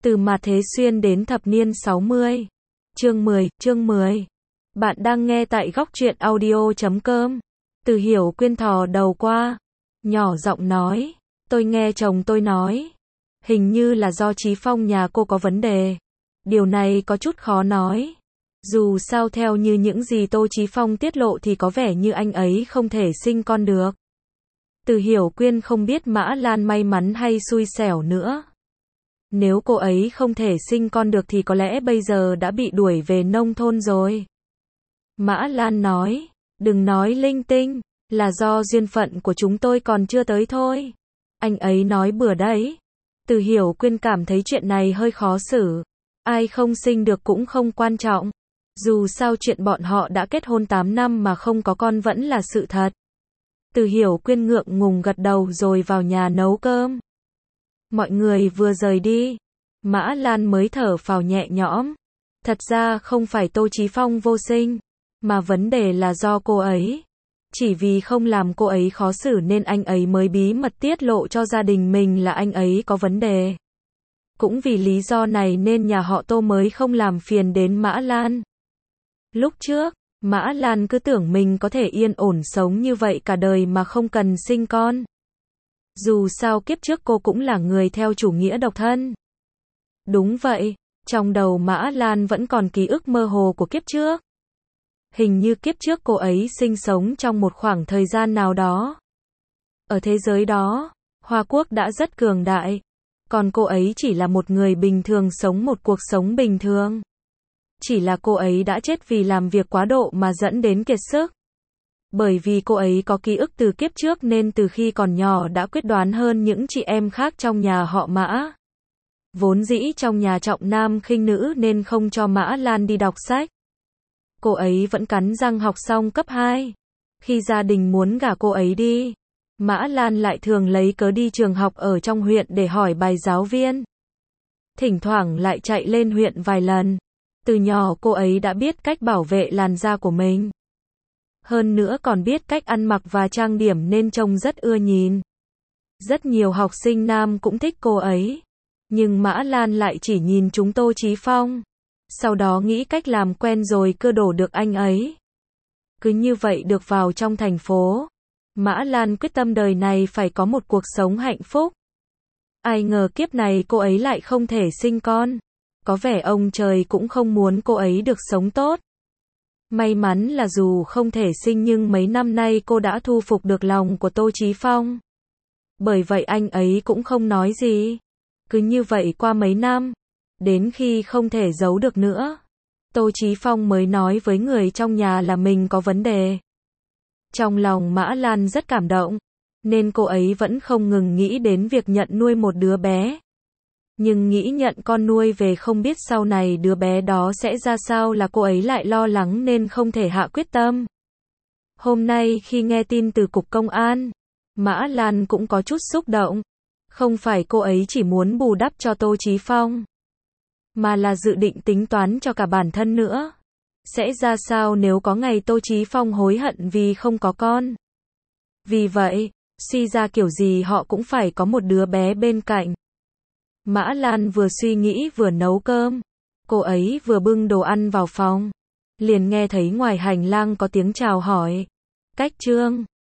Từ Mạt Thế Xuyên đến thập niên 60. Chương 10. Bạn đang nghe tại góc truyện audio.com. Từ Hiểu Quyên thò đầu qua, nhỏ giọng nói, tôi nghe chồng tôi nói, hình như là do Chí Phong nhà cô có vấn đề. Điều này có chút khó nói. Dù sao theo như những gì Tô Chí Phong tiết lộ thì có vẻ như anh ấy không thể sinh con được. Từ Hiểu Quyên không biết Mã Lan may mắn hay xui xẻo nữa. Nếu cô ấy không thể sinh con được thì có lẽ bây giờ đã bị đuổi về nông thôn rồi. Mã Lan nói, đừng nói linh tinh, là do duyên phận của chúng tôi còn chưa tới thôi. Anh ấy nói bừa đấy. Từ Hiểu Quyên cảm thấy chuyện này hơi khó xử. Ai không sinh được cũng không quan trọng. Dù sao chuyện bọn họ đã kết hôn 8 năm mà không có con vẫn là sự thật. Từ Hiểu Quyên ngượng ngùng gật đầu rồi vào nhà nấu cơm. Mọi người vừa rời đi, Mã Lan mới thở phào nhẹ nhõm. Thật ra không phải Tô Chí Phong vô sinh, mà vấn đề là do cô ấy. Chỉ vì không làm cô ấy khó xử nên anh ấy mới bí mật tiết lộ cho gia đình mình là anh ấy có vấn đề. Cũng vì lý do này nên nhà họ Tô mới không làm phiền đến Mã Lan. Lúc trước, Mã Lan cứ tưởng mình có thể yên ổn sống như vậy cả đời mà không cần sinh con. Dù sao kiếp trước cô cũng là người theo chủ nghĩa độc thân. Đúng vậy, trong đầu Mã Lan vẫn còn ký ức mơ hồ của kiếp trước. Hình như kiếp trước cô ấy sinh sống trong một khoảng thời gian nào đó. Ở thế giới đó, Hoa Quốc đã rất cường đại. Còn cô ấy chỉ là một người bình thường sống một cuộc sống bình thường. Chỉ là cô ấy đã chết vì làm việc quá độ mà dẫn đến kiệt sức. Bởi vì cô ấy có ký ức từ kiếp trước nên từ khi còn nhỏ đã quyết đoán hơn những chị em khác trong nhà họ Mã. Vốn dĩ trong nhà trọng nam khinh nữ nên không cho Mã Lan đi đọc sách. Cô ấy vẫn cắn răng học xong cấp 2. Khi gia đình muốn gả cô ấy đi, Mã Lan lại thường lấy cớ đi trường học ở trong huyện để hỏi bài giáo viên. Thỉnh thoảng lại chạy lên huyện vài lần. Từ nhỏ cô ấy đã biết cách bảo vệ làn da của mình. Hơn nữa còn biết cách ăn mặc và trang điểm nên trông rất ưa nhìn. Rất nhiều học sinh nam cũng thích cô ấy. Nhưng Mã Lan lại chỉ nhìn chúng Tô Chí Phong. Sau đó nghĩ cách làm quen rồi cưa đổ được anh ấy. Cứ như vậy được vào trong thành phố. Mã Lan quyết tâm đời này phải có một cuộc sống hạnh phúc. Ai ngờ kiếp này cô ấy lại không thể sinh con. Có vẻ ông trời cũng không muốn cô ấy được sống tốt. May mắn là dù không thể sinh nhưng mấy năm nay cô đã thu phục được lòng của Tô Chí Phong. Bởi vậy anh ấy cũng không nói gì. Cứ như vậy qua mấy năm, đến khi không thể giấu được nữa, Tô Chí Phong mới nói với người trong nhà là mình có vấn đề. Trong lòng Mã Lan rất cảm động, nên cô ấy vẫn không ngừng nghĩ đến việc nhận nuôi một đứa bé. Nhưng nghĩ nhận con nuôi về không biết sau này đứa bé đó sẽ ra sao là cô ấy lại lo lắng nên không thể hạ quyết tâm. Hôm nay khi nghe tin từ cục công an, Mã Lan cũng có chút xúc động. Không phải cô ấy chỉ muốn bù đắp cho Tô Chí Phong, mà là dự định tính toán cho cả bản thân nữa. Sẽ ra sao nếu có ngày Tô Chí Phong hối hận vì không có con. Vì vậy, suy ra kiểu gì họ cũng phải có một đứa bé bên cạnh. Mã Lan vừa suy nghĩ vừa nấu cơm. Cô ấy vừa bưng đồ ăn vào phòng. Liền nghe thấy ngoài hành lang có tiếng chào hỏi. Cách Trương.